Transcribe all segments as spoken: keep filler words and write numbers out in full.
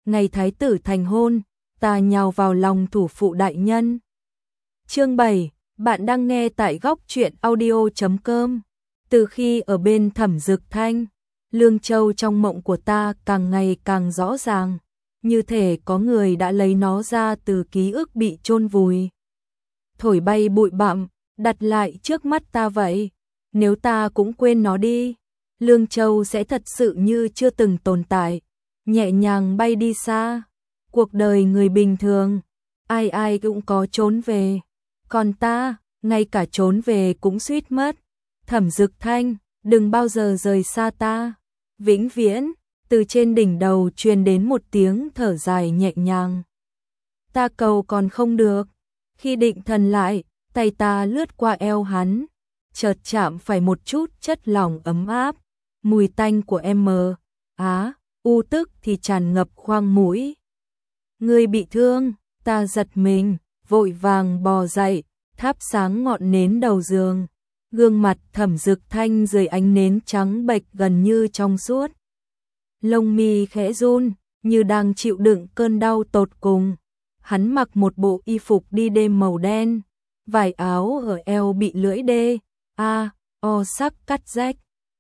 ngày thái tử thành hôn, ta nhào vào lòng thủ phụ đại nhân. Chương bảy, bạn đang nghe tại góc truyện audio chấm com. Từ khi ở bên Thẩm Dực Thanh, Lương Châu trong mộng của ta càng ngày càng rõ ràng, như thể có người đã lấy nó ra từ ký ức bị chôn vùi, thổi bay bụi bặm, đặt lại trước mắt ta vậy. Nếu ta cũng quên nó đi, Lương Châu sẽ thật sự như chưa từng tồn tại, nhẹ nhàng bay đi xa. Cuộc đời người bình thường, ai ai cũng có trốn về, còn ta, ngay cả trốn về cũng suýt mất. Thẩm Dực Thanh, đừng bao giờ rời xa ta, vĩnh viễn. Từ trên đỉnh đầu truyền đến một tiếng thở dài nhẹ nhàng. Ta cầu còn không được. Khi định thần lại, tay ta lướt qua eo hắn, chợt chạm phải một chút chất lỏng ấm áp, mùi tanh của em mờ. Á, u tức thì tràn ngập khoang mũi. Ngươi bị thương, ta giật mình, vội vàng bò dậy, thắp sáng ngọn nến đầu giường. Gương mặt Thẩm Dực Thanh dưới ánh nến trắng bệch gần như trong suốt. Lông mi khẽ run, như đang chịu đựng cơn đau tột cùng. Hắn mặc một bộ y phục đi đêm màu đen, vải áo ở eo bị lưỡi đê, a, o sắc cắt rách,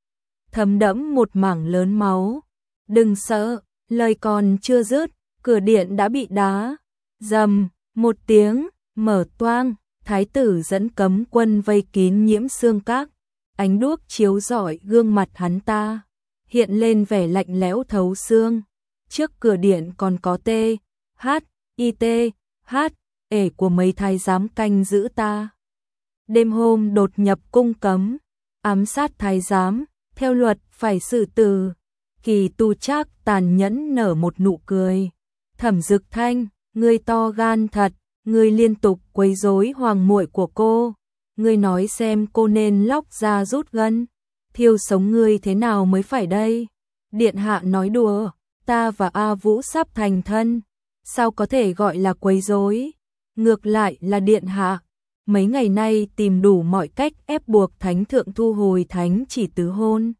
thấm đẫm một mảng lớn máu. Đừng sợ, lời còn chưa dứt, cửa điện đã bị đá. Rầm, một tiếng, mở toang, thái tử dẫn cấm quân vây kín Nhiễm Xương Các. Ánh đuốc chiếu rọi gương mặt hắn ta, hiện lên vẻ lạnh lẽo thấu xương. Trước cửa điện còn có T, H, I T, H, ể của mấy thái giám canh giữ ta. Đêm hôm đột nhập cung cấm, ám sát thái giám, theo luật phải xử tử. Kỳ Tu Trác tàn nhẫn nở một nụ cười. Thẩm Dực Thanh, ngươi to gan thật, ngươi liên tục quấy rối hoàng muội của cô. Ngươi nói xem cô nên lóc ra rút gân, thiêu sống ngươi thế nào mới phải đây? Điện hạ nói đùa, ta và A Vũ sắp thành thân, sao có thể gọi là quấy rối? Ngược lại là điện hạ, mấy ngày nay tìm đủ mọi cách ép buộc thánh thượng thu hồi thánh chỉ tứ hôn.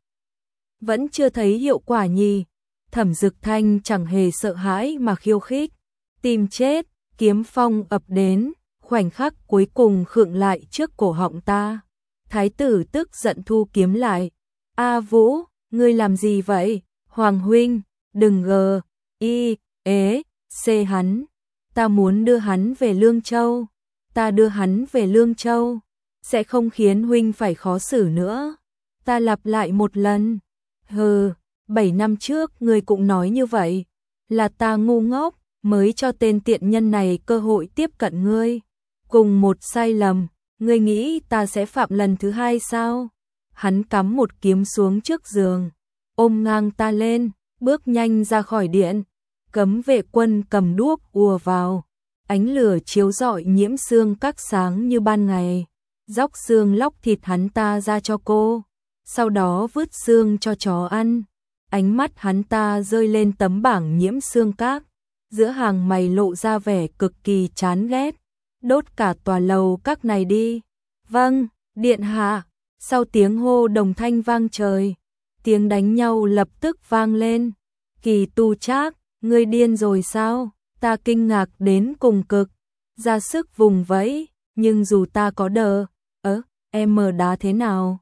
Vẫn chưa thấy hiệu quả nhỉ? Thẩm Dực Thanh chẳng hề sợ hãi mà khiêu khích. Tìm chết, kiếm phong ập đến, khoảnh khắc cuối cùng khựng lại trước cổ họng ta. Thái tử tức giận thu kiếm lại. A Vũ, ngươi làm gì vậy? Hoàng huynh, đừng gờ, y, ế, xê hắn. Ta muốn đưa hắn về Lương Châu. Ta đưa hắn về Lương Châu, sẽ không khiến huynh phải khó xử nữa. Ta lặp lại một lần. Hừ, bảy năm trước ngươi cũng nói như vậy. Là ta ngu ngốc, mới cho tên tiện nhân này cơ hội tiếp cận ngươi. Cùng một sai lầm, ngươi nghĩ ta sẽ phạm lần thứ hai sao? Hắn cắm một kiếm xuống trước giường, ôm ngang ta lên, bước nhanh ra khỏi điện. Cấm vệ quân cầm đuốc ùa vào, ánh lửa chiếu rọi Nhiễm Xương Các sáng như ban ngày. Róc xương lóc thịt hắn ta ra cho cô, sau đó vứt xương cho chó ăn. Ánh mắt hắn ta rơi lên tấm bảng Nhiễm Xương Các, giữa hàng mày lộ ra vẻ cực kỳ chán ghét. Đốt cả tòa lầu các này đi. Vâng, điện hạ. Sau tiếng hô đồng thanh vang trời, tiếng đánh nhau lập tức vang lên. Kỳ Tu Trác, ngươi điên rồi sao? Ta kinh ngạc đến cùng cực, ra sức vùng vẫy, nhưng dù ta có đờ, ớ, em mờ đá thế nào?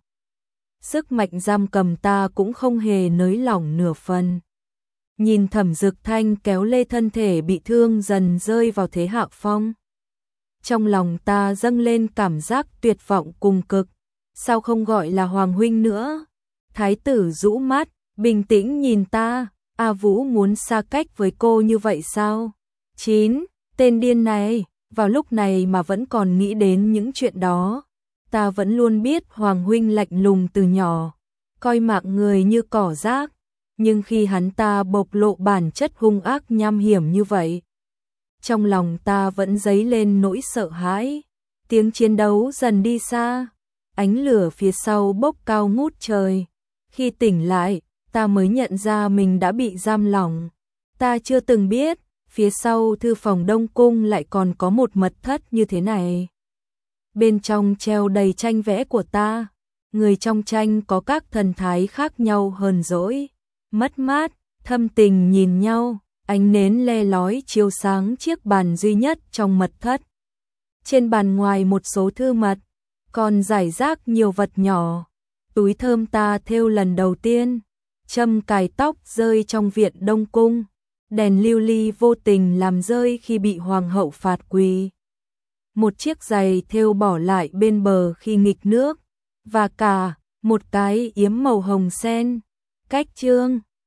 Sức mạnh giam cầm ta cũng không hề nới lỏng nửa phần. Nhìn Thẩm Dực Thanh kéo lê thân thể bị thương dần rơi vào thế hạ phong. Trong lòng ta dâng lên cảm giác tuyệt vọng cùng cực. Sao không gọi là Hoàng huynh nữa? Thái tử rũ mắt, bình tĩnh nhìn ta. A Vũ muốn xa cách với cô như vậy sao? Chín, tên điên này, vào lúc này mà vẫn còn nghĩ đến những chuyện đó. Ta vẫn luôn biết Hoàng huynh lạnh lùng từ nhỏ, coi mạng người như cỏ rác. Nhưng khi hắn ta bộc lộ bản chất hung ác nham hiểm như vậy, trong lòng ta vẫn dấy lên nỗi sợ hãi. Tiếng chiến đấu dần đi xa, ánh lửa phía sau bốc cao ngút trời. Khi tỉnh lại, ta mới nhận ra mình đã bị giam lỏng. Ta chưa từng biết, phía sau thư phòng Đông Cung lại còn có một mật thất như thế này. Bên trong treo đầy tranh vẽ của ta, người trong tranh có các thần thái khác nhau hờn dỗi, mất mát, thâm tình nhìn nhau. ánh nến le lói chiếu sáng chiếc bàn duy nhất trong mật thất. Trên bàn ngoài một số thư mật, còn rải rác nhiều vật nhỏ. Túi thơm ta thêu lần đầu tiên, châm cài tóc rơi trong viện Đông Cung, đèn lưu ly vô tình làm rơi khi bị hoàng hậu phạt quỳ. Một chiếc giày thêu bỏ lại bên bờ khi nghịch nước, và cả một cái yếm màu hồng sen. Cách chương